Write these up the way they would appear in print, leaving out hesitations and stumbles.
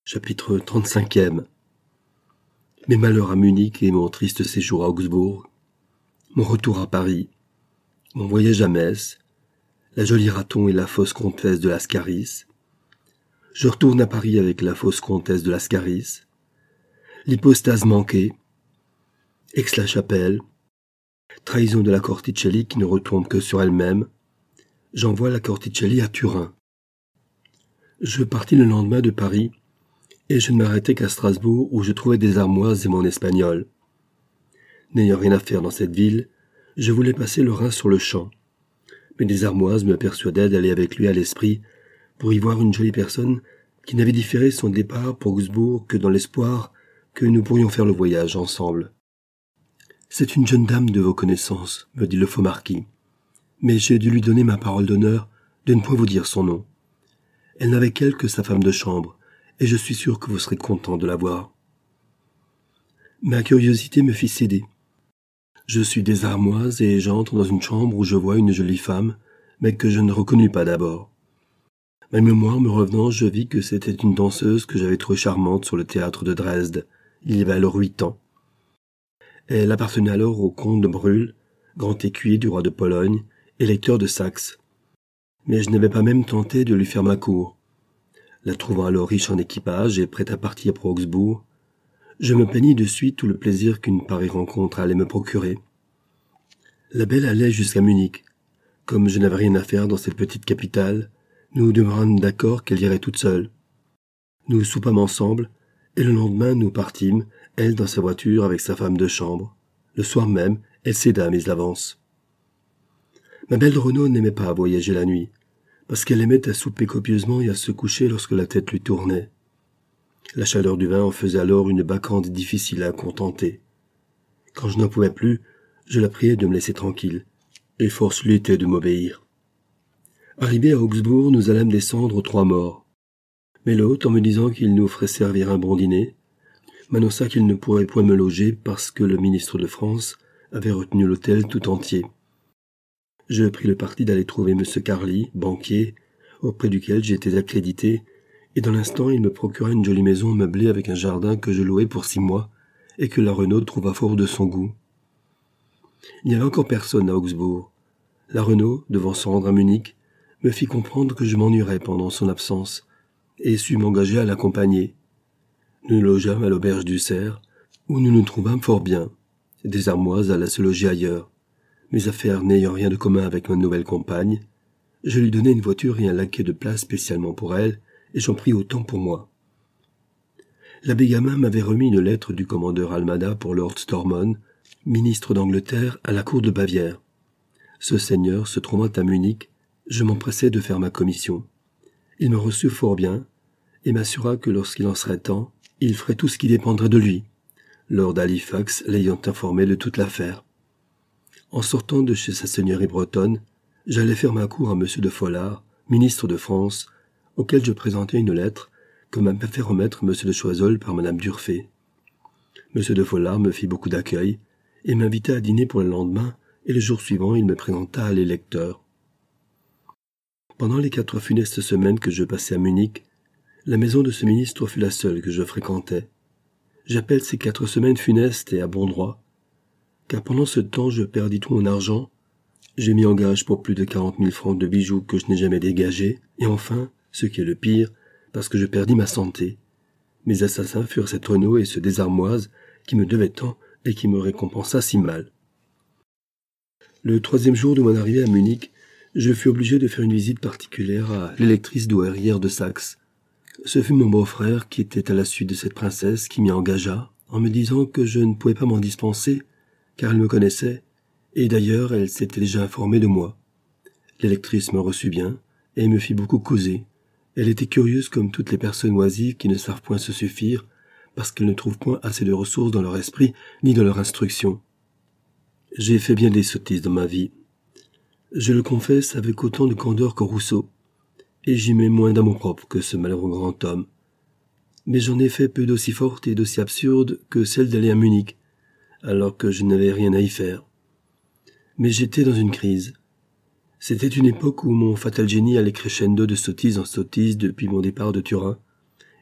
Chapitre 35e. Mes malheurs à Munich et mon triste séjour à Augsbourg, mon retour à Paris, mon voyage à Metz, la jolie Raton et la fausse comtesse de Lascaris. Je retourne à Paris avec la fausse comtesse de Lascaris, l'hypostase manquée, Aix-la-Chapelle, trahison de la Corticelli qui ne retombe que sur elle-même, j'envoie la Corticelli à Turin. Je partis le lendemain de Paris, et je ne m'arrêtais qu'à Strasbourg où je trouvais des armoises et mon espagnol. N'ayant rien à faire dans cette ville, je voulais passer le Rhin sur le champ. Mais des armoises me persuadaient d'aller avec lui à l'Esprit pour y voir une jolie personne qui n'avait différé son départ pour Augsbourg que dans l'espoir que nous pourrions faire le voyage ensemble. « C'est une jeune dame de vos connaissances, me dit le faux marquis, mais j'ai dû lui donner ma parole d'honneur de ne point vous dire son nom. Elle n'avait qu'elle que sa femme de chambre, et je suis sûr que vous serez content de la voir. » Ma curiosité me fit céder. Je suis des armoises et j'entre dans une chambre où je vois une jolie femme, mais que je ne reconnus pas d'abord. Ma mémoire me revenant, je vis que c'était une danseuse que j'avais trouvée charmante sur le théâtre de Dresde, il y avait alors 8 ans. Elle appartenait alors au comte de Brühl, grand écuyer du roi de Pologne, électeur de Saxe. Mais je n'avais pas même tenté de lui faire ma cour. La trouvant alors riche en équipage et prête à partir pour Augsbourg, je me peignis de suite tout le plaisir qu'une pareille rencontre allait me procurer. La belle allait jusqu'à Munich. Comme je n'avais rien à faire dans cette petite capitale, nous demeurâmes d'accord qu'elle irait toute seule. Nous soupâmes ensemble, et le lendemain nous partîmes, elle dans sa voiture avec sa femme de chambre. Le soir même, elle céda à mes avances. Ma belle Renaud n'aimait pas à voyager la nuit, parce qu'elle aimait à souper copieusement et à se coucher lorsque la tête lui tournait. La chaleur du vin en faisait alors une bacchante difficile à contenter. Quand je n'en pouvais plus, je la priais de me laisser tranquille, et force lui était de m'obéir. Arrivés à Augsbourg, nous allâmes descendre aux 3 Morts. Mais l'hôte, en me disant qu'il nous ferait servir un bon dîner, m'annonça qu'il ne pourrait point me loger parce que le ministre de France avait retenu l'hôtel tout entier. Je pris le parti d'aller trouver M. Carly, banquier, auprès duquel j'étais accrédité, et dans l'instant il me procura une jolie maison meublée avec un jardin que je louai pour 6 mois, et que la Renaud trouva fort de son goût. Il n'y avait encore personne à Augsbourg. La Renaud, devant se rendre à Munich, me fit comprendre que je m'ennuierais pendant son absence, et sut m'engager à l'accompagner. Nous logeâmes à l'auberge du Cerf, où nous nous trouvâmes fort bien. Des armoises allaient se loger ailleurs. Mes affaires n'ayant rien de commun avec ma nouvelle compagne, je lui donnai une voiture et un laquais de place spécialement pour elle, et j'en pris autant pour moi. L'abbé Gamin m'avait remis une lettre du commandeur Almada pour Lord Stormont, ministre d'Angleterre à la cour de Bavière. Ce seigneur se trouvant à Munich, je m'empressai de faire ma commission. Il me reçut fort bien, et m'assura que lorsqu'il en serait temps, il ferait tout ce qui dépendrait de lui, Lord Halifax l'ayant informé de toute l'affaire. En sortant de chez sa seigneurie bretonne, j'allais faire ma cour à M. de Folard, ministre de France, auquel je présentai une lettre que m'avait fait remettre M. de Choiseul par Mme d'Urfé. M. de Folard me fit beaucoup d'accueil et m'invita à dîner pour le lendemain, et le jour suivant il me présenta à l'électeur. Pendant les 4 funestes semaines que je passai à Munich, la maison de ce ministre fut la seule que je fréquentais. J'appelle ces 4 semaines funestes et à bon droit, car pendant ce temps je perdis tout mon argent, j'ai mis en gage pour plus de 40 000 francs de bijoux que je n'ai jamais dégagés, et enfin, ce qui est le pire, parce que je perdis ma santé. Mes assassins furent cette Renaud et ce Desarmoise qui me devaient tant et qui me récompensa si mal. Le 3e jour de mon arrivée à Munich, je fus obligé de faire une visite particulière à l'électrice douairière de Saxe. Ce fut mon beau-frère qui était à la suite de cette princesse qui m'y engagea, en me disant que je ne pouvais pas m'en dispenser, car elle me connaissait, et d'ailleurs elle s'était déjà informée de moi. L'électrice me reçut bien, et me fit beaucoup causer. Elle était curieuse comme toutes les personnes oisives qui ne savent point se suffire, parce qu'elles ne trouvent point assez de ressources dans leur esprit ni dans leur instruction. J'ai fait bien des sottises dans ma vie. Je le confesse avec autant de candeur que Rousseau, et j'y mets moins d'amour-propre que ce malheureux grand homme. Mais j'en ai fait peu d'aussi fortes et d'aussi absurdes que celle d'aller à Munich, alors que je n'avais rien à y faire. Mais j'étais dans une crise. C'était une époque où mon fatal génie allait crescendo de sottise en sottise depuis mon départ de Turin,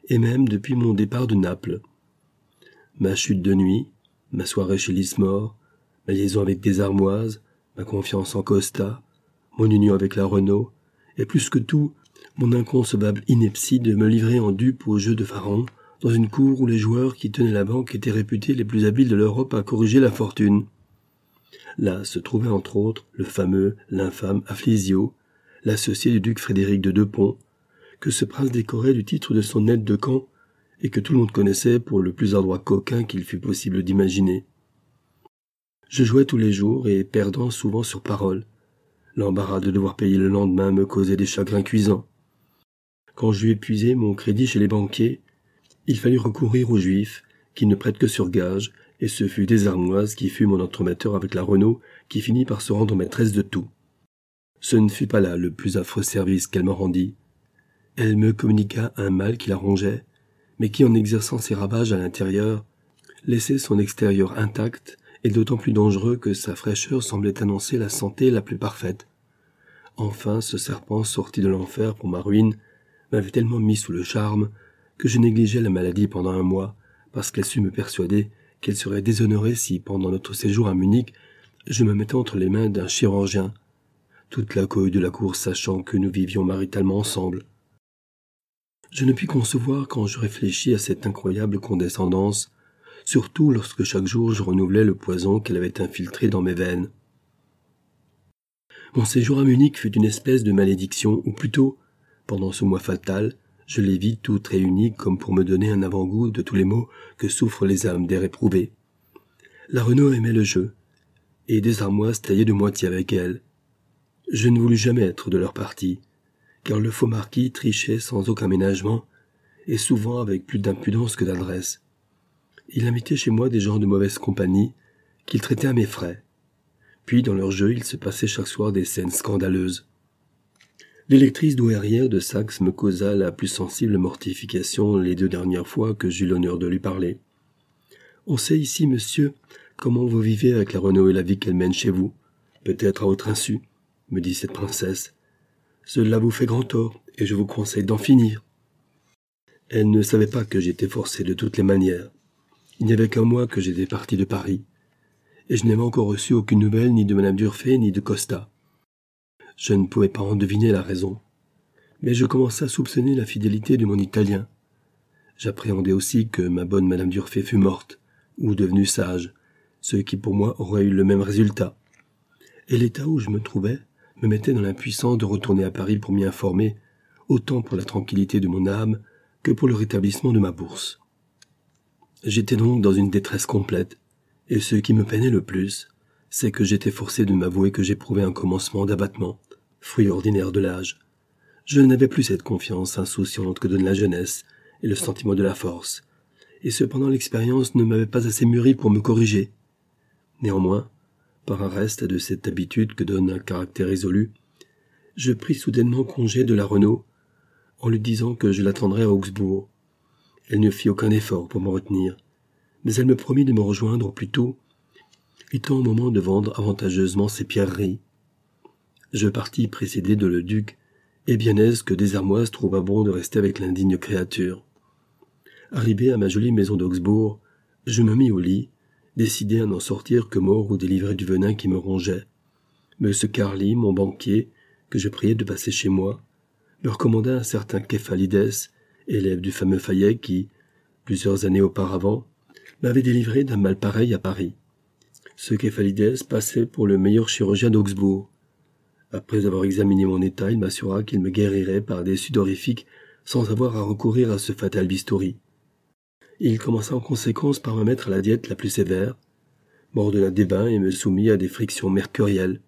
et même depuis mon départ de Naples. Ma chute de nuit, ma soirée chez Lismore, ma liaison avec des Armoises, ma confiance en Costa, mon union avec la Renault, et plus que tout, mon inconcevable ineptie de me livrer en dupe au jeu de Pharaon, dans une cour où les joueurs qui tenaient la banque étaient réputés les plus habiles de l'Europe à corriger la fortune. Là se trouvait entre autres le fameux, l'infâme Afflisio, l'associé du duc Frédéric de Deux-Ponts, que ce prince décorait du titre de son aide de camp et que tout le monde connaissait pour le plus adroit coquin qu'il fût possible d'imaginer. Je jouais tous les jours et perdant souvent sur parole. L'embarras de devoir payer le lendemain me causait des chagrins cuisants. Quand j'eus épuisé mon crédit chez les banquiers, il fallut recourir aux Juifs, qui ne prêtent que sur gage, et ce fut des Armoises qui fut mon entremetteur avec la Renault, qui finit par se rendre maîtresse de tout. Ce ne fut pas là le plus affreux service qu'elle me rendit. Elle me communiqua un mal qui la rongeait, mais qui, en exerçant ses ravages à l'intérieur, laissait son extérieur intact et d'autant plus dangereux que sa fraîcheur semblait annoncer la santé la plus parfaite. Enfin, ce serpent sorti de l'enfer pour ma ruine m'avait tellement mis sous le charme que je négligeais la maladie pendant un mois, parce qu'elle sut me persuader qu'elle serait déshonorée si, pendant notre séjour à Munich, je me mettais entre les mains d'un chirurgien, toute la cohue de la cour sachant que nous vivions maritalement ensemble. Je ne puis concevoir quand je réfléchis à cette incroyable condescendance, surtout lorsque chaque jour je renouvelais le poison qu'elle avait infiltré dans mes veines. Mon séjour à Munich fut une espèce de malédiction, ou plutôt, pendant ce mois fatal, je les vis toutes réunies comme pour me donner un avant-goût de tous les maux que souffrent les âmes des réprouvés. La Renault aimait le jeu, et des Armoises taillaient de moitié avec elle. Je ne voulus jamais être de leur parti, car le faux marquis trichait sans aucun ménagement, et souvent avec plus d'impudence que d'adresse. Il invitait chez moi des gens de mauvaise compagnie, qu'il traitait à mes frais. Puis, dans leur jeu, il se passait chaque soir des scènes scandaleuses. L'électrice douairière de Saxe me causa la plus sensible mortification les 2 dernières fois que j'eus l'honneur de lui parler. « On sait ici, monsieur, comment vous vivez avec la Renault et la vie qu'elle mène chez vous, peut-être à votre insu, me dit cette princesse. Cela vous fait grand tort, et je vous conseille d'en finir. » Elle ne savait pas que j'étais forcé de toutes les manières. Il n'y avait qu'un mois que j'étais parti de Paris, et je n'avais encore reçu aucune nouvelle ni de Madame Durfé ni de Costa. Je ne pouvais pas en deviner la raison, mais je commençais à soupçonner la fidélité de mon Italien. J'appréhendais aussi que ma bonne Madame Durfé fût morte, ou devenue sage, ce qui pour moi aurait eu le même résultat. Et l'état où je me trouvais me mettait dans l'impuissance de retourner à Paris pour m'y informer, autant pour la tranquillité de mon âme que pour le rétablissement de ma bourse. J'étais donc dans une détresse complète, et ce qui me peinait le plus, c'est que j'étais forcé de m'avouer que j'éprouvais un commencement d'abattement, fruit ordinaire de l'âge. Je n'avais plus cette confiance insouciante que donne la jeunesse et le sentiment de la force, et cependant l'expérience ne m'avait pas assez mûri pour me corriger. Néanmoins, par un reste de cette habitude que donne un caractère résolu, je pris soudainement congé de la Renault, en lui disant que je l'attendrais à Augsbourg. Elle ne fit aucun effort pour me retenir, mais elle me promit de me rejoindre au plus tôt, étant au moment de vendre avantageusement ses pierreries. Je partis précédé de le duc, et bien aise que des Armoises trouva bon de rester avec l'indigne créature. Arrivé à ma jolie maison d'Augsbourg, je me mis au lit, décidé à n'en sortir que mort ou délivré du venin qui me rongeait. M. Carly, mon banquier, que je priais de passer chez moi, me recommanda un certain Képhalides, élève du fameux Fayet qui, plusieurs années auparavant, m'avait délivré d'un mal pareil à Paris. Ce Képhalides passait pour le meilleur chirurgien d'Augsbourg. Après avoir examiné mon état, il m'assura qu'il me guérirait par des sudorifiques sans avoir à recourir à ce fatal bistouri. Il commença en conséquence par me mettre à la diète la plus sévère, m'ordonna des bains et me soumit à des frictions mercurielles.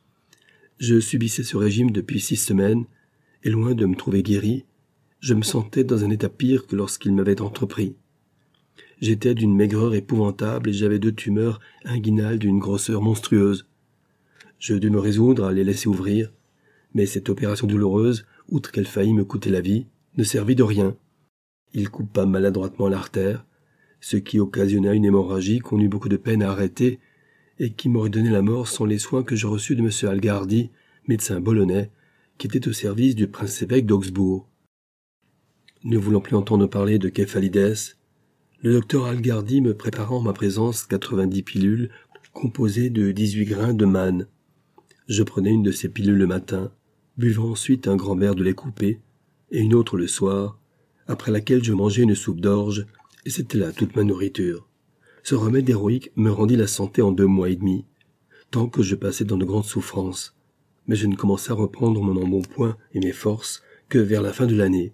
Je subissais ce régime depuis 6 semaines, et loin de me trouver guéri, je me sentais dans un état pire que lorsqu'il m'avait entrepris. J'étais d'une maigreur épouvantable et j'avais 2 tumeurs inguinales d'une grosseur monstrueuse. Je dus me résoudre à les laisser ouvrir, mais cette opération douloureuse, outre qu'elle faillit me coûter la vie, ne servit de rien. Il coupa maladroitement l'artère, ce qui occasionna une hémorragie qu'on eut beaucoup de peine à arrêter et qui m'aurait donné la mort sans les soins que je reçus de M. Algardi, médecin bolonais, qui était au service du prince-évêque d'Augsbourg. Ne voulant plus entendre parler de Céphalides, le docteur Algardi me prépara en ma présence 90 pilules composées de 18 grains de manne. Je prenais une de ces pilules le matin, buvant ensuite un grand verre de lait coupé, et une autre le soir, après laquelle je mangeais une soupe d'orge, et c'était là toute ma nourriture. Ce remède héroïque me rendit la santé en 2 mois et demi, tant que je passais dans de grandes souffrances, mais je ne commençai à reprendre mon embonpoint et mes forces que vers la fin de l'année.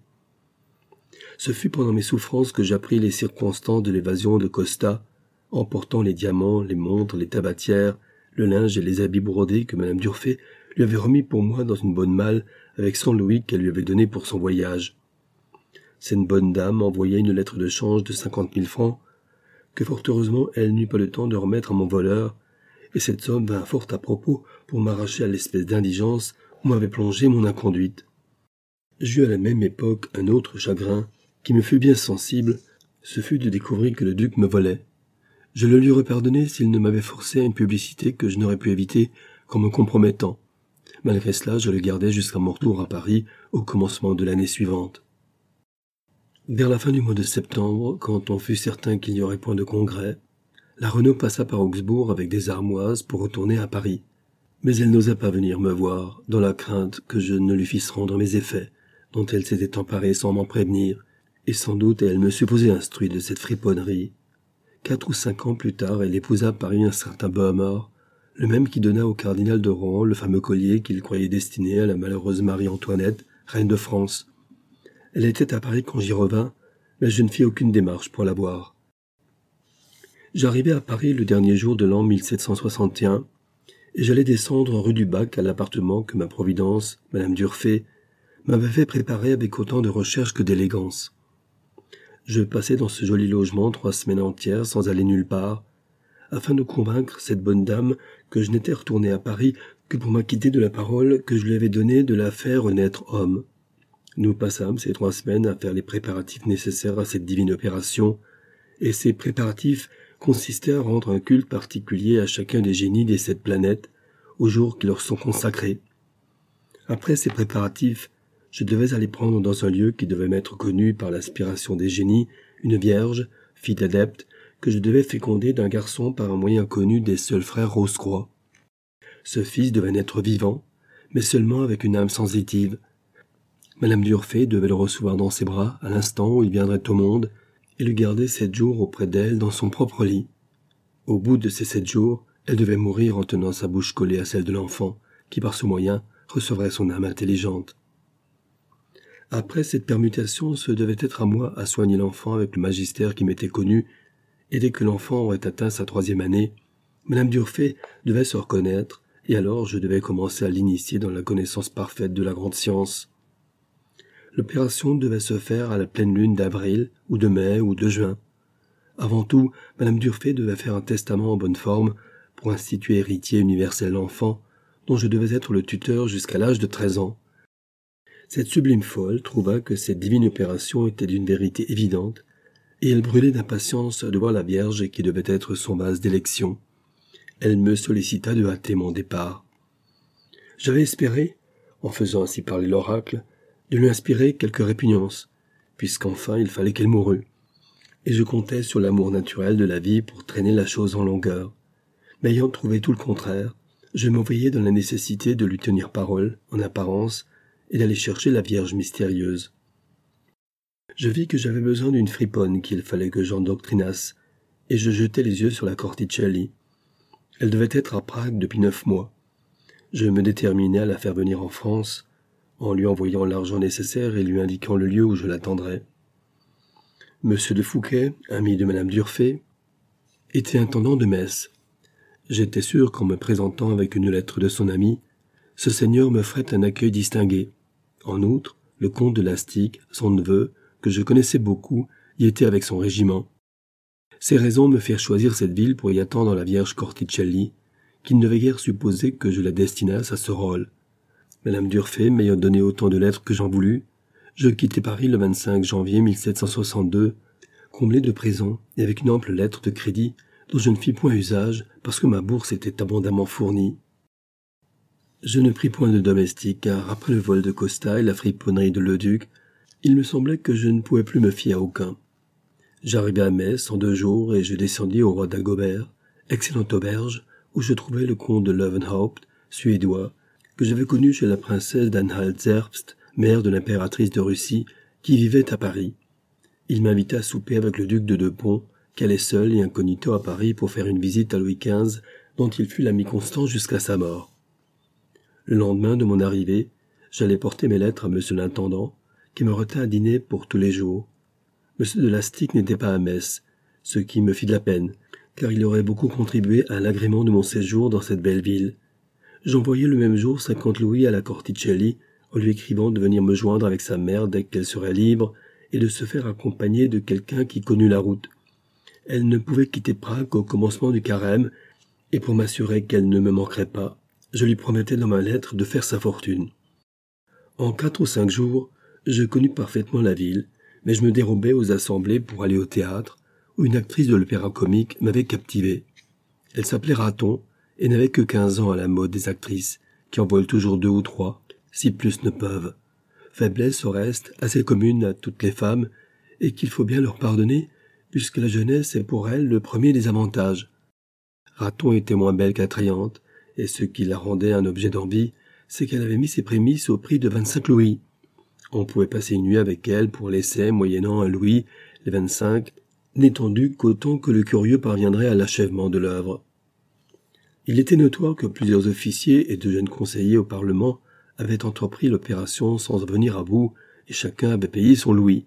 Ce fut pendant mes souffrances que j'appris les circonstances de l'évasion de Costa, emportant les diamants, les montres, les tabatières, le linge et les habits brodés que Madame Durfé lui avait remis pour moi dans une bonne malle avec 100 louis qu'elle lui avait donnés pour son voyage. Cette bonne dame envoya une lettre de change de 50 000 francs, que fort heureusement elle n'eut pas le temps de remettre à mon voleur, et cette somme vint fort à propos pour m'arracher à l'espèce d'indigence où m'avait plongé mon inconduite. J'eus à la même époque un autre chagrin, qui me fut bien sensible, ce fut de découvrir que le duc me volait. Je le lui repardonnai s'il ne m'avait forcé à une publicité que je n'aurais pu éviter qu'en me compromettant. Malgré cela, je le gardai jusqu'à mon retour à Paris au commencement de l'année suivante. Vers la fin du mois de septembre, quand on fut certain qu'il n'y aurait point de congrès, la Renaud passa par Augsbourg avec des armoises pour retourner à Paris. Mais elle n'osa pas venir me voir, dans la crainte que je ne lui fisse rendre mes effets, dont elle s'était emparée sans m'en prévenir, et sans doute elle me supposait instruit de cette friponnerie. 4 ou 5 ans plus tard, elle épousa à Paris un certain Bohemond, le même qui donna au cardinal de Rohan le fameux collier qu'il croyait destiné à la malheureuse Marie-Antoinette, reine de France. Elle était à Paris quand j'y revins, mais je ne fis aucune démarche pour la voir. J'arrivai à Paris le dernier jour de l'an 1761, et j'allais descendre rue du Bac à l'appartement que ma providence, Madame Durfé, m'avait fait préparer avec autant de recherche que d'élégance. Je passai dans ce joli logement 3 semaines entières sans aller nulle part, afin de convaincre cette bonne dame que je n'étais retourné à Paris que pour m'acquitter de la parole que je lui avais donnée de la faire naître homme. Nous passâmes ces 3 semaines à faire les préparatifs nécessaires à cette divine opération, et ces préparatifs consistaient à rendre un culte particulier à chacun des génies des 7 planètes, aux jours qui leur sont consacrés. Après ces préparatifs, je devais aller prendre dans un lieu qui devait m'être connu par l'aspiration des génies une vierge, fille d'adepte, que je devais féconder d'un garçon par un moyen connu des seuls frères Rose-Croix. Ce fils devait naître vivant, mais seulement avec une âme sensitive. Madame Durfé devait le recevoir dans ses bras à l'instant où il viendrait au monde et le garder 7 jours auprès d'elle dans son propre lit. Au bout de ces 7 jours, elle devait mourir en tenant sa bouche collée à celle de l'enfant, qui par ce moyen recevrait son âme intelligente. Après cette permutation, ce devait être à moi à soigner l'enfant avec le magistère qui m'était connu, et dès que l'enfant aurait atteint sa 3e année, Madame Durfé devait se reconnaître, et alors je devais commencer à l'initier dans la connaissance parfaite de la grande science. L'opération devait se faire à la pleine lune d'avril, ou de mai, ou de juin. Avant tout, Madame Durfé devait faire un testament en bonne forme pour instituer héritier universel l'enfant, dont je devais être le tuteur jusqu'à l'âge de 13 ans. Cette sublime folle trouva que cette divine opération était d'une vérité évidente, et elle brûlait d'impatience de voir la Vierge qui devait être son vase d'élection. Elle me sollicita de hâter mon départ. J'avais espéré, en faisant ainsi parler l'oracle, de lui inspirer quelque répugnance, puisqu'enfin il fallait qu'elle mourût, et je comptais sur l'amour naturel de la vie pour traîner la chose en longueur. Mais ayant trouvé tout le contraire, je me voyais dans la nécessité de lui tenir parole, en apparence, et d'aller chercher la Vierge mystérieuse. Je vis que j'avais besoin d'une friponne qu'il fallait que j'endoctrinasse, et je jetai les yeux sur la Corticelli. Elle devait être à Prague depuis 9 mois. Je me déterminai à la faire venir en France, en lui envoyant l'argent nécessaire et lui indiquant le lieu où je l'attendrais. Monsieur de Fouquet, ami de Madame Durfé, était intendant de Metz. J'étais sûr qu'en me présentant avec une lettre de son ami, ce seigneur me ferait un accueil distingué. En outre, le comte de Lastic, son neveu, que je connaissais beaucoup, y était avec son régiment. Ces raisons me firent choisir cette ville pour y attendre la Vierge Corticelli, qui ne devait guère supposer que je la destinasse à ce rôle. Madame Durfé m'ayant donné autant de lettres que j'en voulus, je quittai Paris le 25 janvier 1762, comblé de présents et avec une ample lettre de crédit dont je ne fis point usage parce que ma bourse était abondamment fournie. Je ne pris point de domestique car après le vol de Costa et la friponnerie de Leduc, Il me semblait que je ne pouvais plus me fier à aucun. J'arrivai à Metz en 2 jours et je descendis au roi d'Agobert, excellente auberge, où je trouvai le comte de Löwenhaupt, suédois, que j'avais connu chez la princesse d'Anhalt-Zerbst, mère de l'impératrice de Russie, qui vivait à Paris. Il m'invita à souper avec le duc de Deux-Ponts, qui allait seul et incognito à Paris pour faire une visite à Louis XV, dont il fut l'ami constant jusqu'à sa mort. Le lendemain de mon arrivée, j'allais porter mes lettres à monsieur l'intendant, qui me retint à dîner pour tous les jours. Monsieur de Lastic n'était pas à Metz, ce qui me fit de la peine, car il aurait beaucoup contribué à l'agrément de mon séjour dans cette belle ville. J'envoyai le même jour 50 louis à la Corticelli, en lui écrivant de venir me joindre avec sa mère dès qu'elle serait libre, et de se faire accompagner de quelqu'un qui connût la route. Elle ne pouvait quitter Prague qu'au commencement du carême, et pour m'assurer qu'elle ne me manquerait pas, je lui promettais dans ma lettre de faire sa fortune. En 4 ou 5 jours, je connus parfaitement la ville, mais je me dérobais aux assemblées pour aller au théâtre, où une actrice de l'opéra comique m'avait captivé. Elle s'appelait Raton, et n'avait que 15 ans à la mode des actrices, qui en volent toujours 2 ou 3, si plus ne peuvent. Faiblesse au reste, assez commune à toutes les femmes, et qu'il faut bien leur pardonner, puisque la jeunesse est pour elles le premier des avantages. Raton était moins belle qu'attrayante, et ce qui la rendait un objet d'envie, c'est qu'elle avait mis ses prémices au prix de 25 louis. On pouvait passer une nuit avec elle pour l'essai, moyennant 1 louis, les 25, n'étendu qu'autant que le curieux parviendrait à l'achèvement de l'œuvre. Il était notoire que plusieurs officiers et de jeunes conseillers au Parlement avaient entrepris l'opération sans en venir à bout, et chacun avait payé son louis.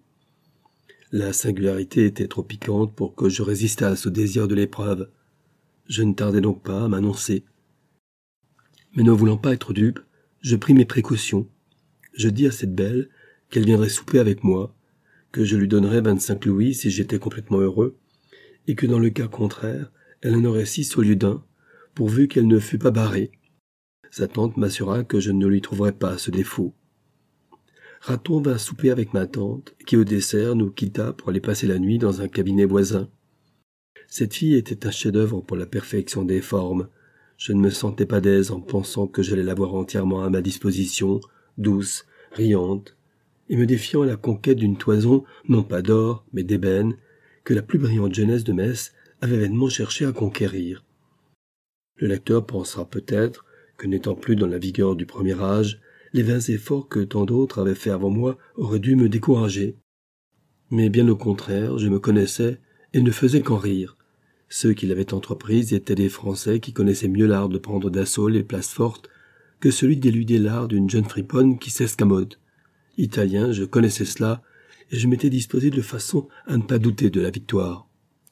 La singularité était trop piquante pour que je résistasse au désir de l'épreuve. Je ne tardai donc pas à m'annoncer. Mais ne voulant pas être dupe, je pris mes précautions. Je dis à cette belle qu'elle viendrait souper avec moi, que je lui donnerais 25 louis si j'étais complètement heureux, et que dans le cas contraire, elle en aurait 6 au lieu d'1, pourvu qu'elle ne fût pas barrée. Sa tante m'assura que je ne lui trouverais pas ce défaut. Raton vint souper avec ma tante, qui au dessert nous quitta pour aller passer la nuit dans un cabinet voisin. Cette fille était un chef-d'œuvre pour la perfection des formes. Je ne me sentais pas d'aise en pensant que j'allais la voir entièrement à ma disposition, douce, riante, et me défiant à la conquête d'une toison, non pas d'or, mais d'ébène, que la plus brillante jeunesse de Metz avait vainement cherché à conquérir. Le lecteur pensera peut-être que, n'étant plus dans la vigueur du premier âge, les vains efforts que tant d'autres avaient faits avant moi auraient dû me décourager. Mais bien au contraire, je me connaissais et ne faisais qu'en rire. Ceux qui l'avaient entreprise étaient des Français qui connaissaient mieux l'art de prendre d'assaut les places fortes que celui d'éluder l'art d'une jeune friponne qui s'escamote. Italien, je connaissais cela, et je m'étais disposé de façon à ne pas douter de la victoire.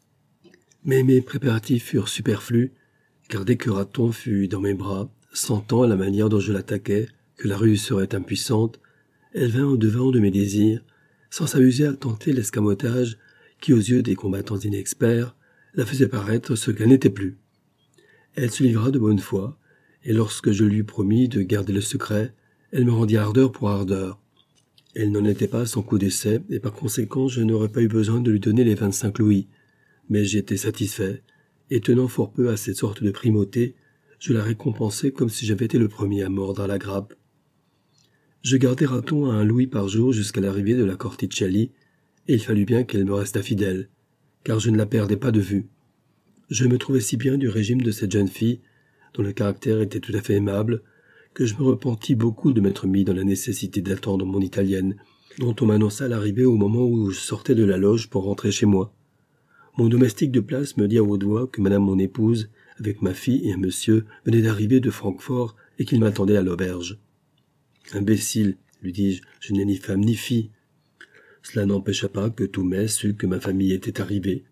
Mais mes préparatifs furent superflus, car dès que Raton fut dans mes bras, sentant à la manière dont je l'attaquais que la ruse serait impuissante, elle vint au-devant de mes désirs, sans s'amuser à tenter l'escamotage qui, aux yeux des combattants inexperts, la faisait paraître ce qu'elle n'était plus. Elle se livra de bonne foi, et lorsque je lui eus promis de garder le secret, elle me rendit ardeur pour ardeur. Elle n'en était pas à son coup d'essai, et par conséquent je n'aurais pas eu besoin de lui donner les 25 louis. Mais j'étais satisfait, et tenant fort peu à cette sorte de primauté, je la récompensai comme si j'avais été le premier à mordre à la grappe. Je gardai Raton à 1 louis par jour jusqu'à l'arrivée de la Corticelli, et il fallut bien qu'elle me restât fidèle, car je ne la perdais pas de vue. Je me trouvais si bien du régime de cette jeune fille, dont le caractère était tout à fait aimable, que je me repentis beaucoup de m'être mis dans la nécessité d'attendre mon italienne, dont on m'annonça l'arrivée au moment où je sortais de la loge pour rentrer chez moi. Mon domestique de place me dit à haute voix que madame mon épouse, avec ma fille et un monsieur, venait d'arriver de Francfort et qu'il m'attendait à l'auberge. « Imbécile, lui dis-je, je n'ai ni femme ni fille. » Cela n'empêcha pas que tout Metz sut que ma famille était arrivée.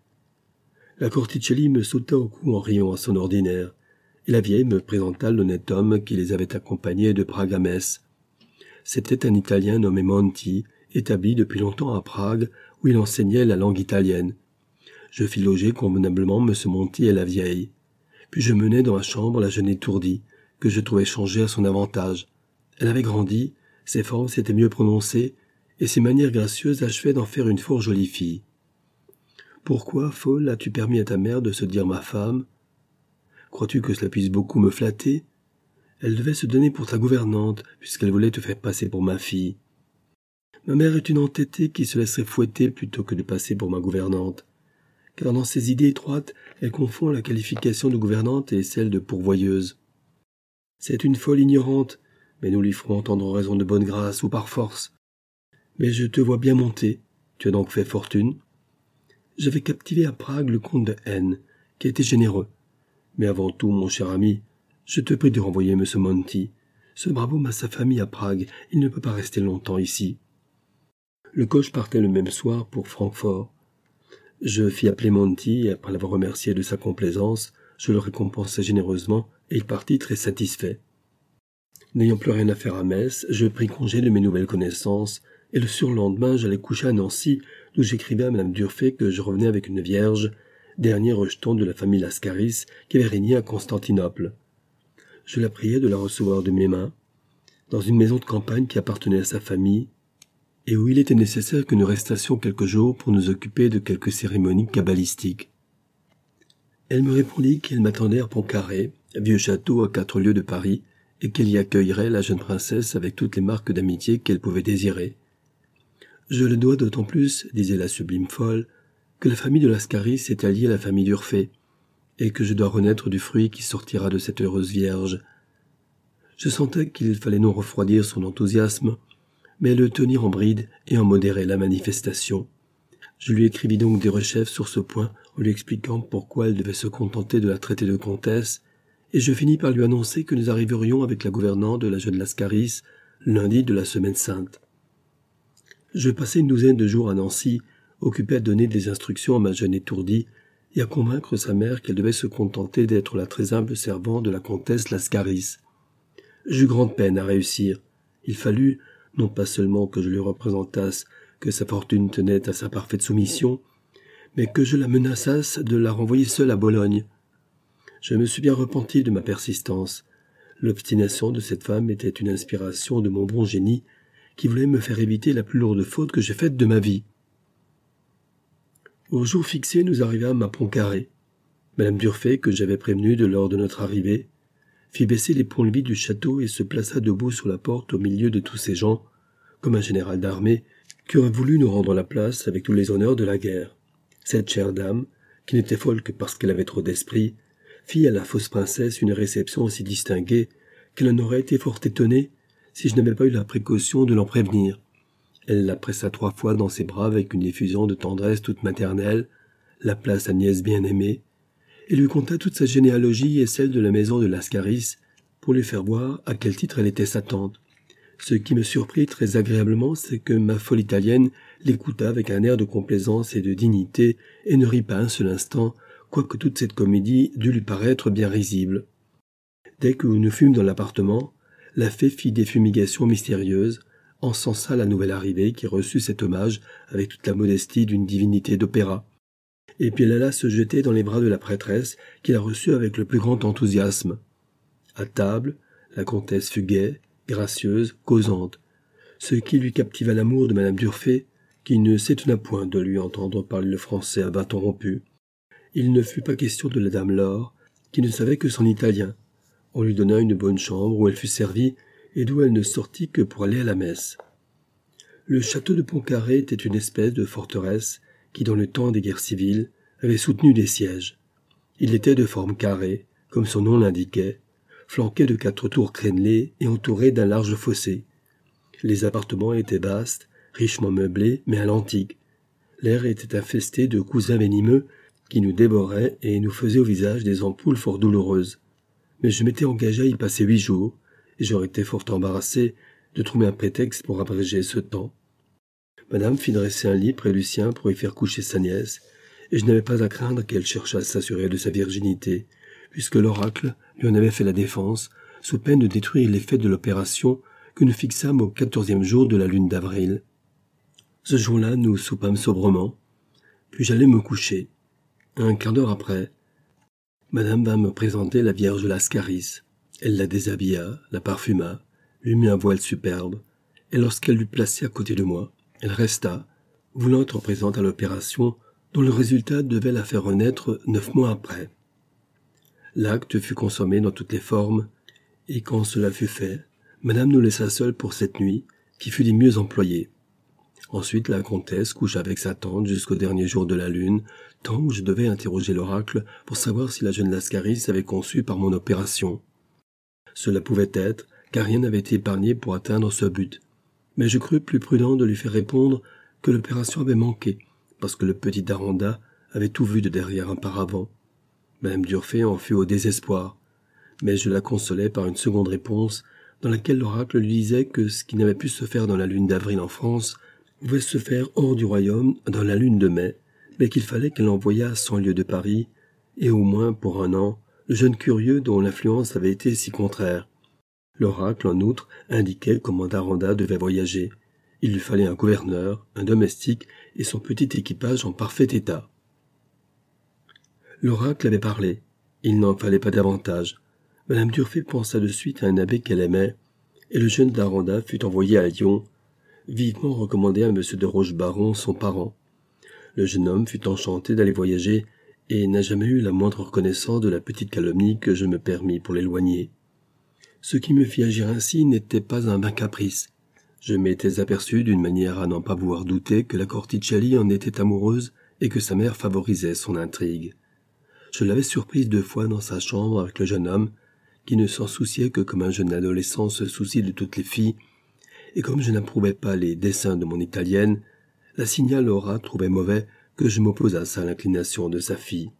La Corticelli me sauta au cou en riant à son ordinaire, et la vieille me présenta l'honnête homme qui les avait accompagnés de Prague à Metz. C'était un Italien nommé Monti, établi depuis longtemps à Prague, où il enseignait la langue italienne. Je fis loger convenablement M. Monti et la vieille. Puis je menai dans ma chambre la jeune étourdie, que je trouvais changée à son avantage. Elle avait grandi, ses formes s'étaient mieux prononcées, et ses manières gracieuses achevaient d'en faire une fort jolie fille. « Pourquoi, folle, as-tu permis à ta mère de se dire ma femme ? Crois-tu que cela puisse beaucoup me flatter ? Elle devait se donner pour ta gouvernante, puisqu'elle voulait te faire passer pour ma fille. Ma mère est une entêtée qui se laisserait fouetter plutôt que de passer pour ma gouvernante. Car dans ses idées étroites, elle confond la qualification de gouvernante et celle de pourvoyeuse. C'est une folle ignorante, mais nous lui ferons entendre raison de bonne grâce ou par force. Mais je te vois bien monter. Tu as donc fait fortune. J'avais captivé à Prague le comte de N, qui était généreux. Mais avant tout, mon cher ami, je te prie de renvoyer M. Monti. Ce brave homme a sa famille à Prague, il ne peut pas rester longtemps ici. Le coche partait le même soir pour Francfort. Je fis appeler Monti, et après l'avoir remercié de sa complaisance, je le récompensai généreusement, et il partit très satisfait. N'ayant plus rien à faire à Metz, je pris congé de mes nouvelles connaissances, et le surlendemain j'allai coucher à Nancy, d'où j'écrivais à Madame Durfé que je revenais avec une vierge, dernier rejeton de la famille Lascaris, qui avait régné à Constantinople. Je la priai de la recevoir de mes mains, dans une maison de campagne qui appartenait à sa famille, et où il était nécessaire que nous restassions quelques jours pour nous occuper de quelques cérémonies cabalistiques. Elle me répondit qu'elle m'attendait à Pontcarré, vieux château à 4 lieues de Paris, et qu'elle y accueillerait la jeune princesse avec toutes les marques d'amitié qu'elle pouvait désirer. Je le dois d'autant plus, disait la sublime folle, que la famille de Lascaris est alliée à la famille d'Urfé, et que je dois renaître du fruit qui sortira de cette heureuse vierge. Je sentais qu'il fallait non refroidir son enthousiasme, mais le tenir en bride et en modérer la manifestation. Je lui écrivis donc des rechefs sur ce point, en lui expliquant pourquoi elle devait se contenter de la traiter de comtesse, et je finis par lui annoncer que nous arriverions avec la gouvernante de la jeune Lascaris lundi de la semaine sainte. Je passai une douzaine de jours à Nancy, occupé à donner des instructions à ma jeune étourdie et à convaincre sa mère qu'elle devait se contenter d'être la très humble servante de la comtesse Lascaris. J'eus grande peine à réussir. Il fallut, non pas seulement que je lui représentasse que sa fortune tenait à sa parfaite soumission, mais que je la menaçasse de la renvoyer seule à Bologne. Je me suis bien repenti de ma persistance. L'obstination de cette femme était une inspiration de mon bon génie, qui voulait me faire éviter la plus lourde faute que j'ai faite de ma vie. Au jour fixé, nous arrivâmes à Pontcarré. Madame Durfé, que j'avais prévenue de l'heure de notre arrivée, fit baisser les ponts-levis du château et se plaça debout sur la porte au milieu de tous ces gens, comme un général d'armée, qui aurait voulu nous rendre la place avec tous les honneurs de la guerre. Cette chère dame, qui n'était folle que parce qu'elle avait trop d'esprit, fit à la fausse princesse une réception aussi distinguée qu'elle en aurait été fort étonnée si je n'avais pas eu la précaution de l'en prévenir. Elle la pressa 3 fois dans ses bras avec une effusion de tendresse toute maternelle, l'appela sa nièce bien-aimée, et lui conta toute sa généalogie et celle de la maison de Lascaris, pour lui faire voir à quel titre elle était sa tante. Ce qui me surprit très agréablement, c'est que ma folle italienne l'écouta avec un air de complaisance et de dignité, et ne rit pas un seul instant, quoique toute cette comédie dût lui paraître bien risible. Dès que nous fûmes dans l'appartement, la fée fit des fumigations mystérieuses, encensa la nouvelle arrivée qui reçut cet hommage avec toute la modestie d'une divinité d'opéra. Et puis elle alla se jeter dans les bras de la prêtresse qui la reçut avec le plus grand enthousiasme. À table, la comtesse fut gaie, gracieuse, causante, ce qui lui captiva l'amour de madame Durfé, qui ne s'étonna point de lui entendre parler le français à bâton rompu. Il ne fut pas question de la dame Laure, qui ne savait que son italien. On lui donna une bonne chambre où elle fut servie, et d'où elle ne sortit que pour aller à la messe. Le château de Pontcarré était une espèce de forteresse qui, dans le temps des guerres civiles, avait soutenu des sièges. Il était de forme carrée, comme son nom l'indiquait, flanqué de 4 tours crénelées et entouré d'un large fossé. Les appartements étaient vastes, richement meublés, mais à l'antique. L'air était infesté de cousins venimeux qui nous dévoraient et nous faisaient au visage des ampoules fort douloureuses. Mais je m'étais engagé à y passer 8 jours, et j'aurais été fort embarrassé de trouver un prétexte pour abréger ce temps. Madame fit dresser un lit près du sien pour y faire coucher sa nièce, et je n'avais pas à craindre qu'elle cherchât à s'assurer de sa virginité, puisque l'oracle lui en avait fait la défense, sous peine de détruire l'effet de l'opération que nous fixâmes au 14e jour de la lune d'avril. Ce jour-là, nous soupâmes sobrement, puis j'allai me coucher. Un quart d'heure après, Madame vint me présenter la Vierge Lascaris. Elle la déshabilla, la parfuma, lui mit un voile superbe, et lorsqu'elle l'eut placée à côté de moi, elle resta, voulant être présente à l'opération dont le résultat devait la faire renaître 9 mois après. L'acte fut consommé dans toutes les formes, et quand cela fut fait, Madame nous laissa seuls pour cette nuit, qui fut des mieux employées. Ensuite, la comtesse coucha avec sa tante jusqu'au dernier jour de la lune, temps où je devais interroger l'oracle pour savoir si la jeune Lascaris avait conçu par mon opération. Cela pouvait être, car rien n'avait été épargné pour atteindre ce but. Mais je crus plus prudent de lui faire répondre que l'opération avait manqué, parce que le petit Daranda avait tout vu de derrière un paravent. Madame d'Urfé en fut au désespoir, mais je la consolai par une seconde réponse, dans laquelle l'oracle lui disait que ce qui n'avait pu se faire dans la lune d'avril en France pouvait se faire hors du royaume dans la lune de mai, mais qu'il fallait qu'elle envoyât à 100 lieues de Paris, et au moins pour 1 an, le jeune curieux dont l'influence avait été si contraire. L'oracle, en outre, indiquait comment Daranda devait voyager. Il lui fallait un gouverneur, un domestique et son petit équipage en parfait état. L'oracle avait parlé. Il n'en fallait pas davantage. Madame d'Urfé pensa de suite à un abbé qu'elle aimait, et le jeune Daranda fut envoyé à Lyon, vivement recommandé à M. de Rochebaron, son parent. Le jeune homme fut enchanté d'aller voyager, et n'a jamais eu la moindre reconnaissance de la petite calomnie que je me permis pour l'éloigner. Ce qui me fit agir ainsi n'était pas un vain caprice. Je m'étais aperçu d'une manière à n'en pas pouvoir douter que la Corticelli en était amoureuse et que sa mère favorisait son intrigue. Je l'avais surprise 2 fois dans sa chambre avec le jeune homme, qui ne s'en souciait que comme un jeune adolescent se soucie de toutes les filles, et comme je n'approuvais pas les desseins de mon italienne, la signale Laura trouvait mauvais que je m'opposasse à l'inclination de sa fille.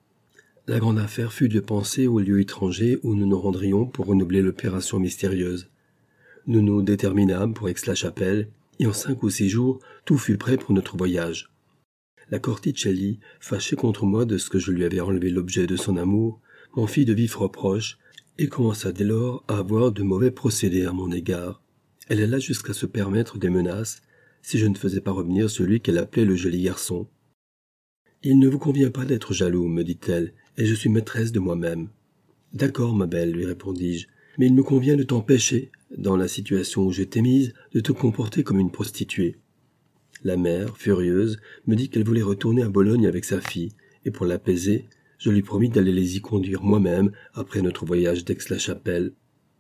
La grande affaire fut de penser au lieu étranger où nous nous rendrions pour renouveler l'opération mystérieuse. Nous nous déterminâmes pour Aix-la-Chapelle, et en 5 ou 6 jours, tout fut prêt pour notre voyage. La Corticelli, fâchée contre moi de ce que je lui avais enlevé l'objet de son amour, m'en fit de vifs reproches, et commença dès lors à avoir de mauvais procédés à mon égard. Elle alla jusqu'à se permettre des menaces, si je ne faisais pas revenir celui qu'elle appelait le joli garçon. « Il ne vous convient pas d'être jaloux, me dit-elle, et je suis maîtresse de moi-même. »« D'accord, ma belle, lui répondis-je, mais il me convient de t'empêcher, dans la situation où je t'ai mise, de te comporter comme une prostituée. » La mère, furieuse, me dit qu'elle voulait retourner à Bologne avec sa fille, et pour l'apaiser, je lui promis d'aller les y conduire moi-même après notre voyage d'Aix-la-Chapelle.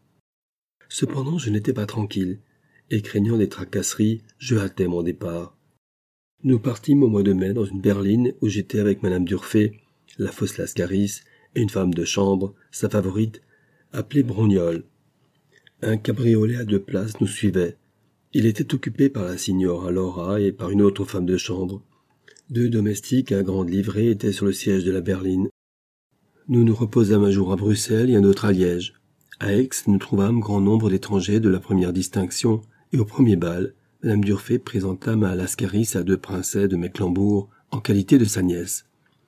Cependant, je n'étais pas tranquille, et craignant des tracasseries, je hâtais mon départ. Nous partîmes au mois de mai dans une berline où j'étais avec Madame d'Urfé, la fausse Lascaris, et une femme de chambre, sa favorite, appelée Brognole. Un cabriolet à 2 places nous suivait. Il était occupé par la signora Laura et par une autre femme de chambre. 2 domestiques à grande livrée étaient sur le siège de la berline. Nous nous reposâmes un jour à Bruxelles et un autre à Liège. À Aix, nous trouvâmes grand nombre d'étrangers de la première distinction, et au premier bal, Madame d'Urfé présenta ma Lascaris à 2 princesses de Mecklembourg en qualité de sa nièce.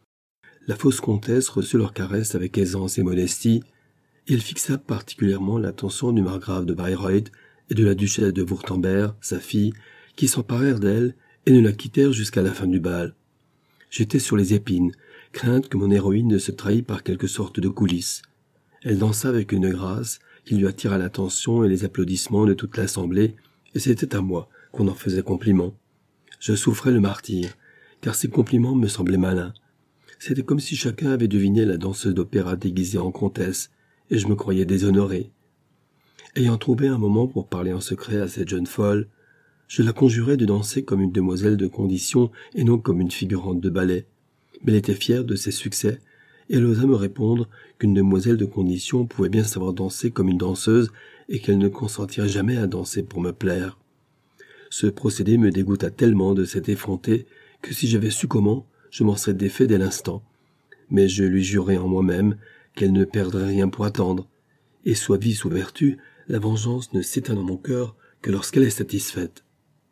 La fausse comtesse reçut leurs caresses avec aisance et modestie, et elle fixa particulièrement l'attention du margrave de Bayreuth et de la duchesse de Wurtemberg, sa fille, qui s'emparèrent d'elle et ne la quittèrent jusqu'à la fin du bal. J'étais sur les épines, crainte que mon héroïne ne se trahît par quelque sorte de coulisses. Elle dansa avec une grâce qui lui attira l'attention et les applaudissements de toute l'assemblée, et c'était à moi qu'on en faisait compliment. Je souffrais le martyre, car ces compliments me semblaient malins. C'était comme si chacun avait deviné la danseuse d'opéra déguisée en comtesse, et je me croyais déshonoré. Ayant trouvé un moment pour parler en secret à cette jeune folle, je la conjurai de danser comme une demoiselle de condition et non comme une figurante de ballet. Mais elle était fière de ses succès, et elle osa me répondre qu'une demoiselle de condition pouvait bien savoir danser comme une danseuse et qu'elle ne consentirait jamais à danser pour me plaire. Ce procédé me dégoûta tellement de cette effrontée que si j'avais su comment, je m'en serais défait dès l'instant. Mais je lui jurai en moi-même qu'elle ne perdrait rien pour attendre, et soit vice ou vertu, la vengeance ne s'éteint dans mon cœur que lorsqu'elle est satisfaite.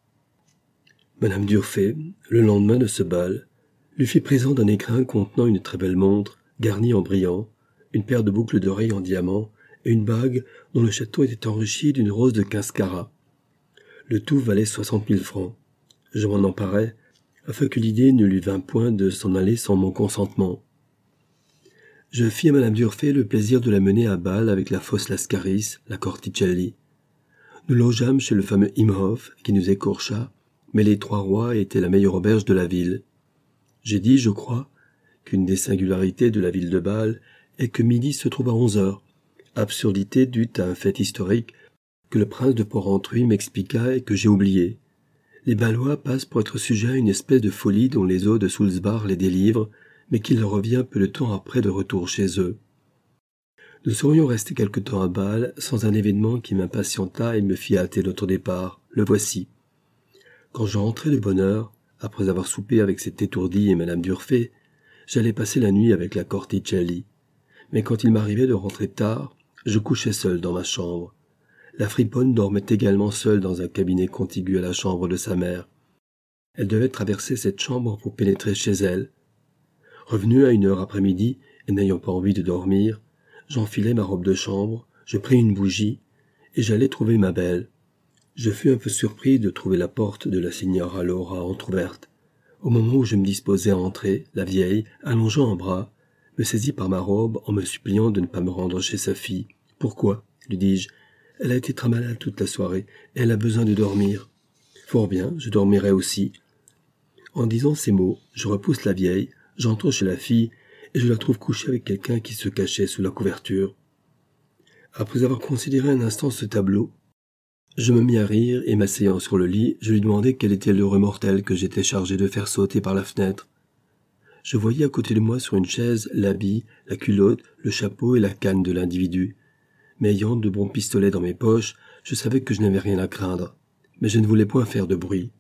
Madame d'Urfé, le lendemain de ce bal, lui fit présent d'un écrin contenant une très belle montre, garnie en brillants, une paire de boucles d'oreilles en diamant et une bague dont le château était enrichi d'une rose de 15 carats. Le tout valait 60 000 francs. Je m'en emparai, afin que l'idée ne lui vînt point de s'en aller sans mon consentement. Je fis à Madame d'Urfé le plaisir de la mener à Bâle avec la fausse Lascaris, la Corticelli. Nous logeâmes chez le fameux Imhoff, qui nous écorcha, mais les 3 Rois étaient la meilleure auberge de la ville. J'ai dit, je crois, qu'une des singularités de la ville de Bâle est que midi se trouve à 11 heures, absurdité due à un fait historique que le prince de Porrentruy m'expliqua et que j'ai oublié. Les Balois passent pour être sujets à une espèce de folie dont les eaux de Soulsbar les délivrent, mais qui leur revient peu de temps après de retour chez eux. Nous serions restés quelque temps à Bâle sans un événement qui m'impatienta et me fit hâter notre départ. Le voici. Quand je rentrais de bonne heure, après avoir soupé avec cet étourdi et madame d'Urfé, j'allais passer la nuit avec la Corticelli. Mais quand il m'arrivait de rentrer tard, je couchais seul dans ma chambre. La friponne dormait également seule dans un cabinet contigu à la chambre de sa mère. Elle devait traverser cette chambre pour pénétrer chez elle. Revenu à 1h après-midi, et n'ayant pas envie de dormir, j'enfilai ma robe de chambre, je pris une bougie, et j'allai trouver ma belle. Je fus un peu surpris de trouver la porte de la signora Laura entr'ouverte. Au moment où je me disposais à entrer, la vieille, allongeant un bras, me saisit par ma robe en me suppliant de ne pas me rendre chez sa fille. « Pourquoi ?» lui dis-je. « Elle a été très malade toute la soirée, et elle a besoin de dormir. »« Fort bien, je dormirai aussi. » En disant ces mots, je repousse la vieille, j'entre chez la fille, et je la trouve couchée avec quelqu'un qui se cachait sous la couverture. Après avoir considéré un instant ce tableau, je me mis à rire et m'asseyant sur le lit, je lui demandai quel était l'heureux mortel que j'étais chargé de faire sauter par la fenêtre. Je voyais à côté de moi sur une chaise l'habit, la culotte, le chapeau et la canne de l'individu. Mais ayant de bons pistolets dans mes poches, je savais que je n'avais rien à craindre. Mais je ne voulais point faire de bruit.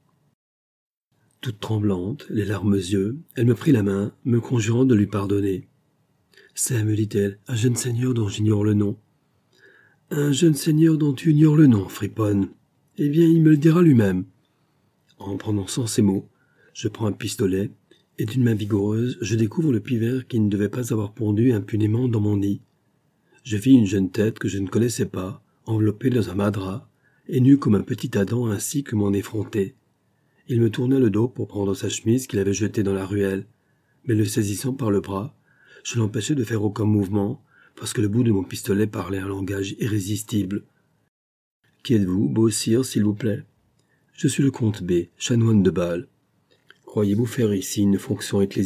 Toute tremblante, les larmes aux yeux, elle me prit la main, me conjurant de lui pardonner. « C'est, me dit-elle, un jeune seigneur dont j'ignore le nom. »« Un jeune seigneur dont tu ignores le nom, friponne. Eh bien, il me le dira lui-même. » En prononçant ces mots, je prends un pistolet, et d'une main vigoureuse, je découvre le pivert qui ne devait pas avoir pondu impunément dans mon nid. Je vis une jeune tête que je ne connaissais pas, enveloppée dans un madras, et nue comme un petit Adam ainsi que mon effronté. Il me tourna le dos pour prendre sa chemise qu'il avait jetée dans la ruelle, mais le saisissant par le bras, je l'empêchai de faire aucun mouvement, parce que le bout de mon pistolet parlait un langage irrésistible. « Qui êtes-vous, beau sire, s'il vous plaît ?»« Je suis le comte B, chanoine de Bâle. »« Croyez-vous faire ici une fonction ecclésiastique ? » ?»«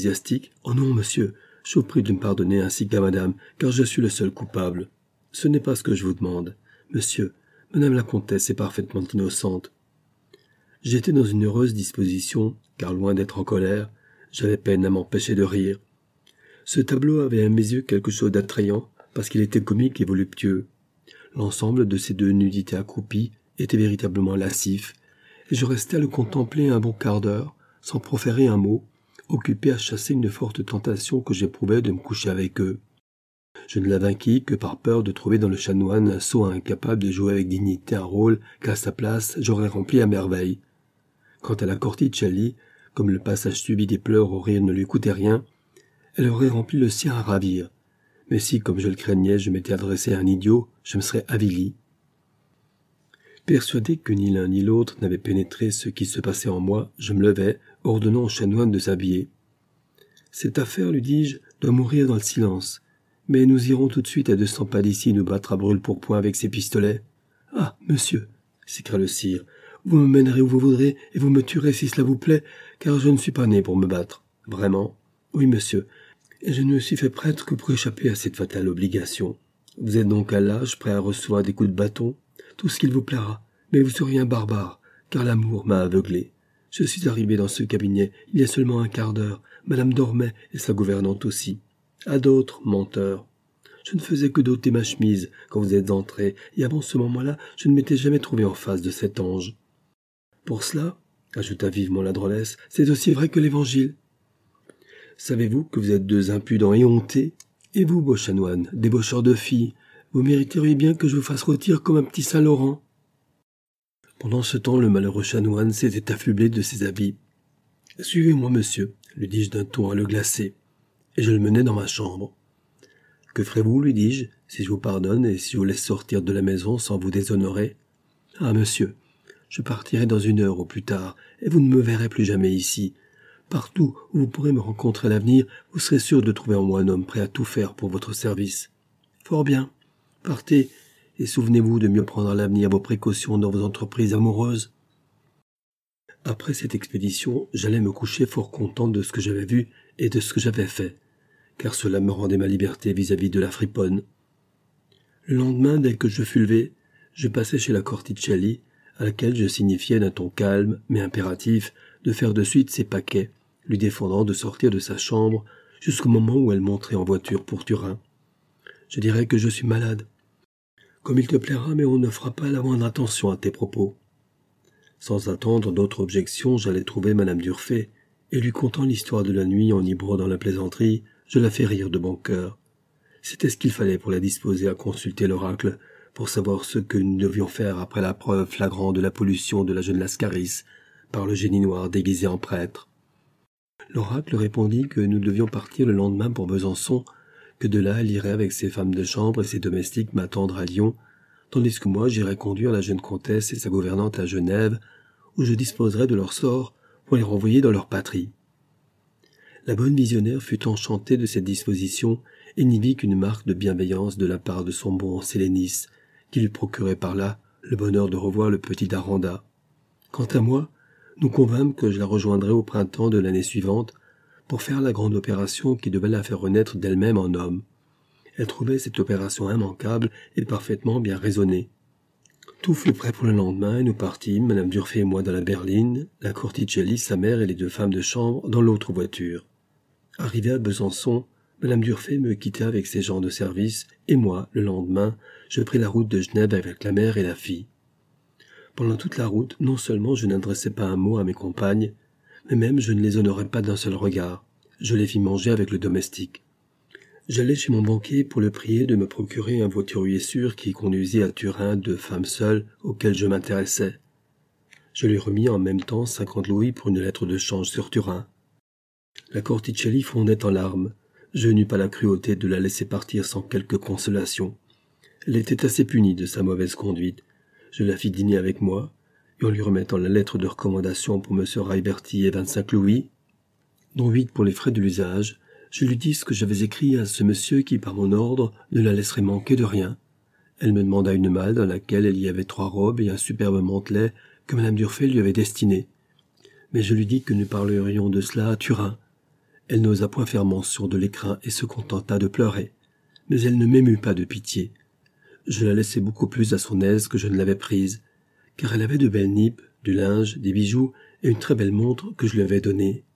Oh non, monsieur, je vous prie de me pardonner ainsi qu'à madame, car je suis le seul coupable. Ce n'est pas ce que je vous demande. Monsieur, madame la comtesse est parfaitement innocente. » J'étais dans une heureuse disposition, car loin d'être en colère, j'avais peine à m'empêcher de rire. Ce tableau avait à mes yeux quelque chose d'attrayant, parce qu'il était comique et voluptueux. L'ensemble de ces deux nudités accroupies était véritablement lascif, et je restai à le contempler un bon quart d'heure, sans proférer un mot, occupé à chasser une forte tentation que j'éprouvais de me coucher avec eux. Je ne la vainquis que par peur de trouver dans le chanoine un sot incapable de jouer avec dignité un rôle qu'à sa place j'aurais rempli à merveille. Quant à la Corticelli, comme le passage subi des pleurs au rire ne lui coûtait rien, elle aurait rempli le sien à ravir. Mais si, comme je le craignais, je m'étais adressé à un idiot, je me serais avili. Persuadé que ni l'un ni l'autre n'avait pénétré ce qui se passait en moi, je me levai, ordonnant au chanoine de s'habiller. « Cette affaire, lui dis-je, doit mourir dans le silence. Mais nous irons tout de suite à 200 pas d'ici nous battre à brûle-pourpoint avec ces pistolets. »« Ah, monsieur !» s'écria le sire. « Vous me mènerez où vous voudrez, et vous me tuerez si cela vous plaît, car je ne suis pas né pour me battre. »« Vraiment ? » ?»« Oui, monsieur, et je ne me suis fait prêtre que pour échapper à cette fatale obligation. Vous êtes donc à l'âge prêt à recevoir des coups de bâton, tout ce qu'il vous plaira, mais vous seriez un barbare, car l'amour m'a aveuglé. Je suis arrivé dans ce cabinet il y a seulement un quart d'heure, madame dormait et sa gouvernante aussi. À d'autres, menteurs. Je ne faisais que d'ôter ma chemise quand vous êtes entré, et avant ce moment-là, je ne m'étais jamais trouvé en face de cet ange. Pour cela, ajouta vivement la drôlesse, c'est aussi vrai que l'Évangile. Savez-vous que vous êtes deux impudents et hontés? Et vous, beau chanoine, débaucheur de filles, vous mériteriez bien que je vous fasse rôtir comme un petit Saint-Laurent. Pendant ce temps, le malheureux chanoine s'était affublé de ses habits. « Suivez-moi, monsieur, lui dis-je d'un ton à le glacer, et je le menai dans ma chambre. « Que ferez-vous, lui dis-je, si je vous pardonne et si je vous laisse sortir de la maison sans vous déshonorer? Ah, monsieur, je partirai dans 1 heure au plus tard, et vous ne me verrez plus jamais ici. Partout où vous pourrez me rencontrer à l'avenir, vous serez sûr de trouver en moi un homme prêt à tout faire pour votre service. Fort bien, partez, et souvenez-vous de mieux prendre à l'avenir vos précautions dans vos entreprises amoureuses. » Après cette expédition, j'allais me coucher fort content de ce que j'avais vu et de ce que j'avais fait, car cela me rendait ma liberté vis-à-vis de la friponne. Le lendemain, dès que je fus levé, je passai chez la Corticelli, à laquelle je signifiais d'un ton calme mais impératif de faire de suite ses paquets, lui défendant de sortir de sa chambre jusqu'au moment où elle monterait en voiture pour Turin. Je dirais que je suis malade. Comme il te plaira, mais on ne fera pas la moindre attention à tes propos. Sans attendre d'autres objections, j'allais trouver Madame Durfé, et lui contant l'histoire de la nuit en y brodant la plaisanterie, je la fais rire de bon cœur. C'était ce qu'il fallait pour la disposer à consulter l'oracle, pour savoir ce que nous devions faire après la preuve flagrante de la pollution de la jeune Lascaris, par le génie noir déguisé en prêtre. L'oracle répondit que nous devions partir le lendemain pour Besançon, que de là elle irait avec ses femmes de chambre et ses domestiques m'attendre à Lyon, tandis que moi j'irais conduire la jeune comtesse et sa gouvernante à Genève, où je disposerais de leur sort pour les renvoyer dans leur patrie. La bonne visionnaire fut enchantée de cette disposition et n'y vit qu'une marque de bienveillance de la part de son bon Sélénis, qui lui procurait par là le bonheur de revoir le petit Daranda. Quant à moi, nous convînmes que je la rejoindrais au printemps de l'année suivante pour faire la grande opération qui devait la faire renaître d'elle-même en homme. Elle trouvait cette opération immanquable et parfaitement bien raisonnée. Tout fut prêt pour le lendemain et nous partîmes, Madame Durfé et moi dans la berline, la Corticelli, sa mère et les 2 femmes de chambre dans l'autre voiture. Arrivé à Besançon, Madame Durfé me quitta avec ses gens de service et moi, le lendemain, je pris la route de Genève avec la mère et la fille. Pendant toute la route, non seulement je n'adressai pas un mot à mes compagnes, mais même je ne les honorai pas d'un seul regard. Je les fis manger avec le domestique. J'allai chez mon banquier pour le prier de me procurer un voiturier sûr qui conduisit à Turin 2 femmes seules auxquelles je m'intéressais. Je lui remis en même temps 50 louis pour une lettre de change sur Turin. La Corticelli fondait en larmes. Je n'eus pas la cruauté de la laisser partir sans quelque consolation. Elle était assez punie de sa mauvaise conduite. Je la fis dîner avec moi, et en lui remettant la lettre de recommandation pour M. Raiberti et 25 louis, dont 8 pour les frais de l'usage, je lui dis ce que j'avais écrit à ce monsieur qui, par mon ordre, ne la laisserait manquer de rien. Elle me demanda une malle dans laquelle il y avait 3 robes et un superbe mantelet que Madame Durfé lui avait destiné. Mais je lui dis que nous parlerions de cela à Turin. Elle n'osa point faire mention de l'écrin et se contenta de pleurer. Mais elle ne m'émut pas de pitié. Je la laissai beaucoup plus à son aise que je ne l'avais prise, car elle avait de belles nippes, du linge, des bijoux et une très belle montre que je lui avais donnée.